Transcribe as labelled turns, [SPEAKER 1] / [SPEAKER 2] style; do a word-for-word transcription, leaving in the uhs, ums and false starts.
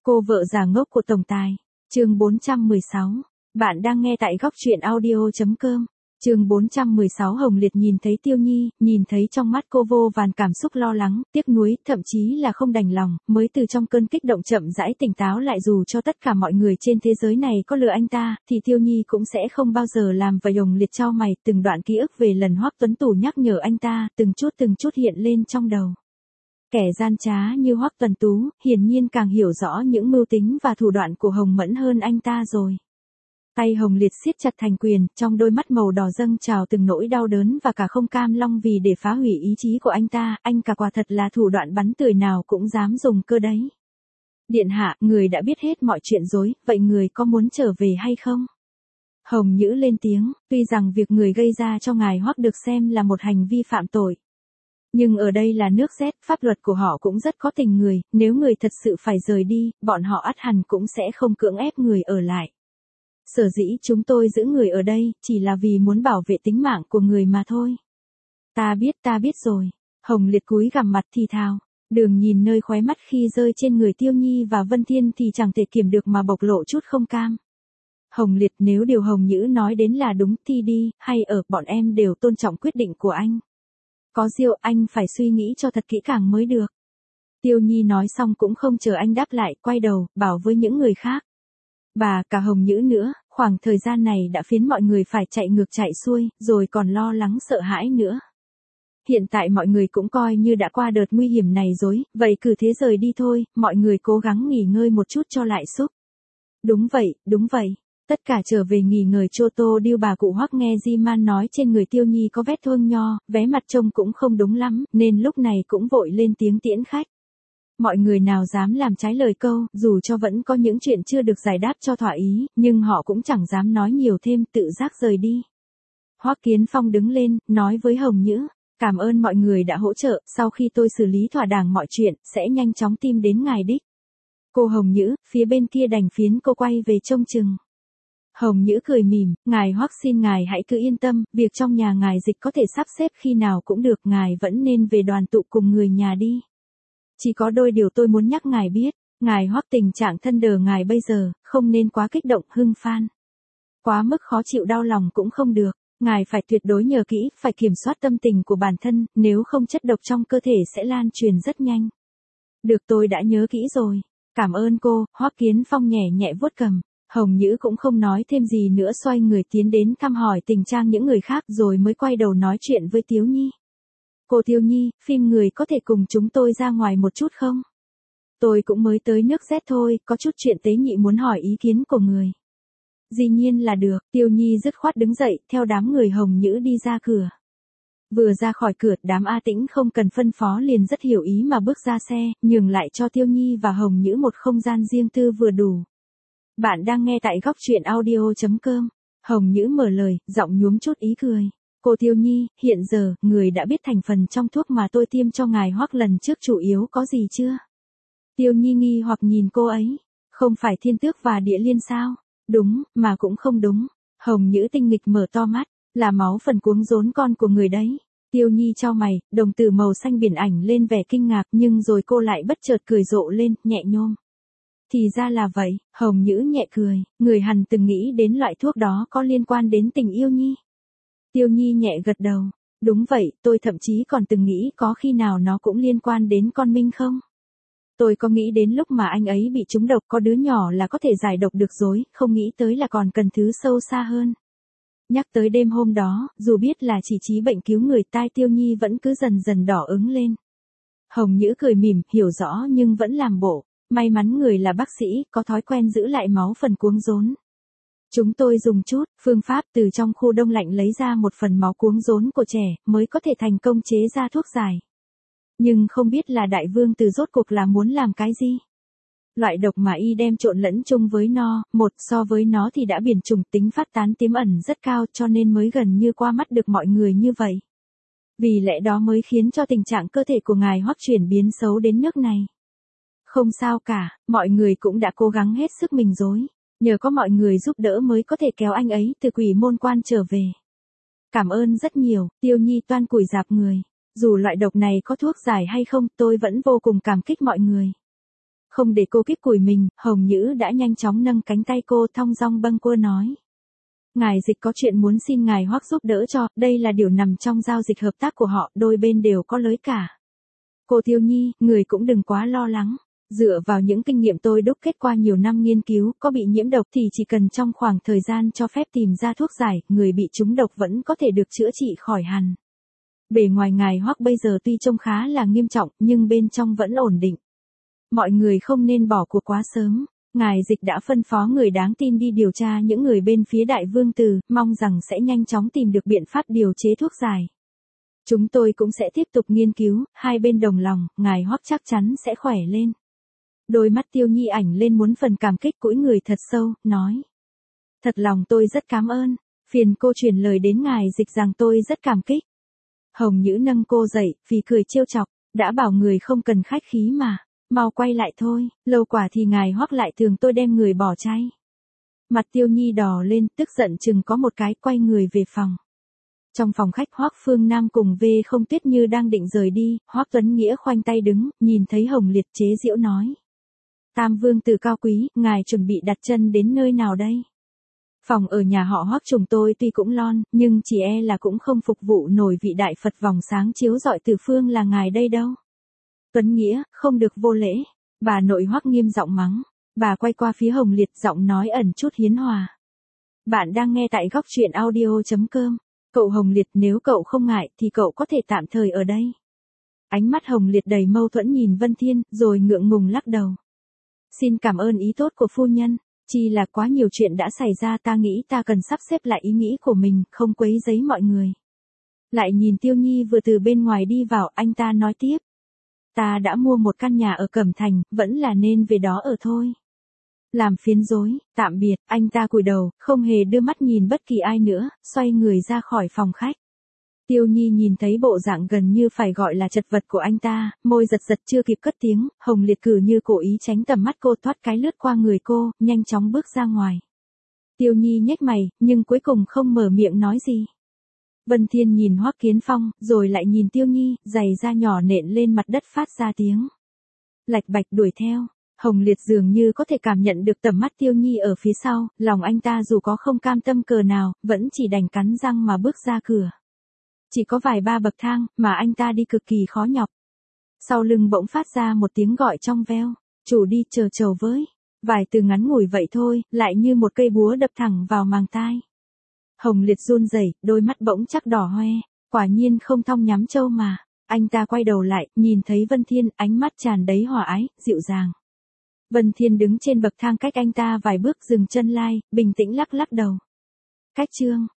[SPEAKER 1] Cô vợ già ngốc của tổng tài. Chương bốn trăm mười sáu. Bạn đang nghe tại góc truyện audio chấm com. Chương bốn trăm mười sáu. Hồng Liệt nhìn thấy Tiêu Nhi, nhìn thấy trong mắt cô vô vàn cảm xúc lo lắng, tiếc nuối, thậm chí là không đành lòng, mới từ trong cơn kích động chậm rãi tỉnh táo lại. Dù cho tất cả mọi người trên thế giới này có lừa anh ta, thì Tiêu Nhi cũng sẽ không bao giờ làm vậy. Hồng Liệt chau mày, từng đoạn ký ức về lần Hoắc Tuấn Tủ nhắc nhở anh ta, từng chút từng chút hiện lên trong đầu. Kẻ gian trá như Hoắc Tuấn Tú, hiển nhiên càng hiểu rõ những mưu tính và thủ đoạn của Hồng Mẫn hơn anh ta rồi. Tay Hồng Liệt siết chặt thành quyền, trong đôi mắt màu đỏ dâng trào từng nỗi đau đớn và cả không cam long vì để phá hủy ý chí của anh ta. Anh cả quả thật là thủ đoạn bắn tưởi nào cũng dám dùng cơ đấy. Điện hạ, người đã biết hết mọi chuyện rồi, vậy người có muốn trở về hay không? Hồng Nhữ lên tiếng, tuy rằng việc người gây ra cho ngài Hoắc được xem là một hành vi phạm tội. Nhưng ở đây là nước Z, pháp luật của họ cũng rất có tình người, nếu người thật sự phải rời đi, bọn họ ắt hẳn cũng sẽ không cưỡng ép người ở lại. Sở dĩ chúng tôi giữ người ở đây, chỉ là vì muốn bảo vệ tính mạng của người mà thôi. Ta biết, ta biết rồi. Hồng Liệt cúi gằm mặt thì thào. Đường nhìn nơi khóe mắt khi rơi trên người Tiêu Nhi và Vân Thiên thì chẳng thể kiềm được mà bộc lộ chút không cam. Hồng Liệt, nếu điều Hồng Nhữ nói đến là đúng thì đi, hay ở, bọn em đều tôn trọng quyết định của anh. Có điều anh phải suy nghĩ cho thật kỹ càng mới được. Tiêu Nhi nói xong cũng không chờ anh đáp lại, quay đầu, bảo với những người khác. Bà, cả Hồng Nhữ nữa, khoảng thời gian này đã khiến mọi người phải chạy ngược chạy xuôi, rồi còn lo lắng sợ hãi nữa. Hiện tại mọi người cũng coi như đã qua đợt nguy hiểm này rồi, vậy cứ thế rời đi thôi, mọi người cố gắng nghỉ ngơi một chút cho lại sức. Đúng vậy, đúng vậy. Tất cả trở về nghỉ ngơi. Chô Tô Điêu bà cụ Hoắc nghe Di Man nói trên người Tiêu Nhi có vết thương nho, vé mặt trông cũng không đúng lắm, nên lúc này cũng vội lên tiếng tiễn khách. Mọi người nào dám làm trái lời câu, dù cho vẫn có những chuyện chưa được giải đáp cho thỏa ý, nhưng họ cũng chẳng dám nói nhiều thêm, tự giác rời đi. Hoắc Kiến Phong đứng lên, nói với Hồng Nhữ, cảm ơn mọi người đã hỗ trợ, sau khi tôi xử lý thỏa đáng mọi chuyện, sẽ nhanh chóng tìm đến ngài đích. Cô Hồng Nhữ, phía bên kia đành phiến cô quay về trông chừng. Hồng Nhữ cười mỉm, ngài Hoắc xin ngài hãy cứ yên tâm, việc trong nhà ngài dịch có thể sắp xếp khi nào cũng được, ngài vẫn nên về đoàn tụ cùng người nhà đi. Chỉ có đôi điều tôi muốn nhắc ngài biết, ngài Hoắc tình trạng thân đờ ngài bây giờ, không nên quá kích động hưng phan. Quá mức khó chịu đau lòng cũng không được, ngài phải tuyệt đối nhớ kỹ, phải kiểm soát tâm tình của bản thân, nếu không chất độc trong cơ thể sẽ lan truyền rất nhanh. Được, tôi đã nhớ kỹ rồi, cảm ơn cô. Hoắc Kiến Phong nhẹ nhẹ vuốt cầm. Hồng Nhữ cũng không nói thêm gì nữa, xoay người tiến đến thăm hỏi tình trạng những người khác rồi mới quay đầu nói chuyện với Tiếu Nhi. Cô Tiêu Nhi, phim người có thể cùng chúng tôi ra ngoài một chút không? Tôi cũng mới tới nước Z thôi, có chút chuyện tế nhị muốn hỏi ý kiến của người. Dĩ nhiên là được. Tiêu Nhi dứt khoát đứng dậy, theo đám người Hồng Nhữ đi ra cửa. Vừa ra khỏi cửa, đám A Tĩnh không cần phân phó liền rất hiểu ý mà bước ra xe, nhường lại cho Tiêu Nhi và Hồng Nhữ một không gian riêng tư vừa đủ. Bạn đang nghe tại góc truyện audio chấm com. Hồng Nhữ mở lời, giọng nhuốm chút ý cười. Cô Tiêu Nhi, hiện giờ, người đã biết thành phần trong thuốc mà tôi tiêm cho ngài Hoắc lần trước chủ yếu có gì chưa? Tiêu Nhi nghi hoặc nhìn cô ấy. Không phải thiên tước và địa liên sao? Đúng, mà cũng không đúng. Hồng Nhữ tinh nghịch mở to mắt. Là máu phần cuống rốn con của người đấy. Tiêu Nhi chau mày, đồng tử màu xanh biển ảnh lên vẻ kinh ngạc, nhưng rồi cô lại bất chợt cười rộ lên, nhẹ nhôm. Thì ra là vậy. Hồng Nhữ nhẹ cười, người hẳn từng nghĩ đến loại thuốc đó có liên quan đến tình yêu Nhi. Tiêu Nhi nhẹ gật đầu, đúng vậy, tôi thậm chí còn từng nghĩ có khi nào nó cũng liên quan đến con Minh không? Tôi có nghĩ đến lúc mà anh ấy bị trúng độc có đứa nhỏ là có thể giải độc được rồi, không nghĩ tới là còn cần thứ sâu xa hơn. Nhắc tới đêm hôm đó, dù biết là chỉ trí bệnh cứu người, tai Tiêu Nhi vẫn cứ dần dần đỏ ứng lên. Hồng Nhữ cười mỉm, hiểu rõ nhưng vẫn làm bộ. May mắn người là bác sĩ, có thói quen giữ lại máu phần cuống rốn. Chúng tôi dùng chút phương pháp từ trong khu đông lạnh lấy ra một phần máu cuống rốn của trẻ, mới có thể thành công chế ra thuốc giải. Nhưng không biết là đại vương từ rốt cuộc là muốn làm cái gì? Loại độc mà y đem trộn lẫn chung với no, một so với nó thì đã biển trùng, tính phát tán tiềm ẩn rất cao, cho nên mới gần như qua mắt được mọi người như vậy. Vì lẽ đó mới khiến cho tình trạng cơ thể của ngài Hoắc chuyển biến xấu đến nước này. Không sao cả, mọi người cũng đã cố gắng hết sức mình rồi. Nhờ có mọi người giúp đỡ mới có thể kéo anh ấy từ quỷ môn quan trở về. Cảm ơn rất nhiều. Tiêu Nhi toan cùi rạp người. Dù loại độc này có thuốc giải hay không, tôi vẫn vô cùng cảm kích mọi người. không để cô kích củi mình, Hồng Nhữ đã nhanh chóng nâng cánh tay cô thong dong bâng quơ nói. Ngài Dịch có chuyện muốn xin ngài Hoắc giúp đỡ cho, đây là điều nằm trong giao dịch hợp tác của họ, đôi bên đều có lợi cả. Cô Tiêu Nhi, người cũng đừng quá lo lắng. Dựa vào những kinh nghiệm tôi đúc kết qua nhiều năm nghiên cứu, có bị nhiễm độc thì chỉ cần trong khoảng thời gian cho phép tìm ra thuốc giải, người bị trúng độc vẫn có thể được chữa trị khỏi hẳn. Bề ngoài ngài Hoắc bây giờ tuy trông khá là nghiêm trọng, nhưng bên trong vẫn ổn định. Mọi người không nên bỏ cuộc quá sớm. Ngài Dịch đã phân phó người đáng tin đi điều tra những người bên phía Đại Vương Từ, mong rằng sẽ nhanh chóng tìm được biện pháp điều chế thuốc giải. Chúng tôi cũng sẽ tiếp tục nghiên cứu, hai bên đồng lòng, ngài Hoắc chắc chắn sẽ khỏe lên. Đôi mắt Tiêu Nhi ảnh lên muốn phần cảm kích cúi người thật sâu, nói. Thật lòng tôi rất cảm ơn, phiền cô truyền lời đến ngài Dịch rằng tôi rất cảm kích. Hồng Nhữ nâng cô dậy, vì cười trêu chọc, đã bảo người không cần khách khí mà, mau quay lại thôi, lâu quả thì ngài Hoắc lại thường tôi đem người bỏ chay. Mặt Tiêu Nhi đỏ lên, tức giận chừng có một cái, quay người về phòng. Trong phòng khách Hoắc Phương Nam cùng Vê Không Tuyết Như đang định rời đi, Hoắc Tuấn Nghĩa khoanh tay đứng, nhìn thấy Hồng Liệt chế giễu nói. Tam Vương Tử cao quý, ngài chuẩn bị đặt chân đến nơi nào đây? Phòng ở nhà họ Hoắc chúng tôi tuy cũng lon, nhưng chỉ e là cũng không phục vụ nổi vị đại Phật vòng sáng chiếu rọi từ phương là ngài đây đâu. Tuấn Nghĩa, không được vô lễ. Bà nội Hoắc nghiêm giọng mắng. Bà quay qua phía Hồng Liệt giọng nói ẩn chút hiến hòa. Bạn đang nghe tại góc truyện audio chấm com. Cậu Hồng Liệt, nếu cậu không ngại thì cậu có thể tạm thời ở đây. Ánh mắt Hồng Liệt đầy mâu thuẫn nhìn Vân Thiên, rồi ngượng ngùng lắc đầu. Xin cảm ơn ý tốt của phu nhân, chỉ là quá nhiều chuyện đã xảy ra, ta nghĩ ta cần sắp xếp lại ý nghĩ của mình, không quấy rầy mọi người. Lại nhìn Tiêu Nhi vừa từ bên ngoài đi vào, anh ta nói tiếp. Ta đã mua một căn nhà ở Cẩm Thành, vẫn là nên về đó ở thôi. Làm phiến rối, tạm biệt, anh ta cúi đầu, không hề đưa mắt nhìn bất kỳ ai nữa, xoay người ra khỏi phòng khách. Tiêu Nhi nhìn thấy bộ dạng gần như phải gọi là chật vật của anh ta, môi giật giật chưa kịp cất tiếng, Hồng Liệt cử như cố ý tránh tầm mắt cô, thoát cái lướt qua người cô, nhanh chóng bước ra ngoài. Tiêu Nhi nhếch mày, nhưng cuối cùng không mở miệng nói gì. Vân Thiên nhìn Hoắc Kiến Phong, rồi lại nhìn Tiêu Nhi, giày da nhỏ nện lên mặt đất phát ra tiếng. Lạch bạch đuổi theo. Hồng Liệt dường như có thể cảm nhận được tầm mắt Tiêu Nhi ở phía sau, lòng anh ta dù có không cam tâm cờ nào, vẫn chỉ đành cắn răng mà bước ra cửa. Chỉ có vài ba bậc thang, mà anh ta đi cực kỳ khó nhọc. Sau lưng bỗng phát ra một tiếng gọi trong veo, chủ đi chờ chầu với. Vài từ ngắn ngủi vậy thôi, lại như một cây búa đập thẳng vào màng tai. Hồng Liệt run rẩy, đôi mắt bỗng chắc đỏ hoe, quả nhiên không thong nhắm trâu mà. Anh ta quay đầu lại, nhìn thấy Vân Thiên, ánh mắt tràn đầy hòa ái, dịu dàng. Vân Thiên đứng trên bậc thang cách anh ta vài bước dừng chân lai, bình tĩnh lắc lắc đầu. Cách chương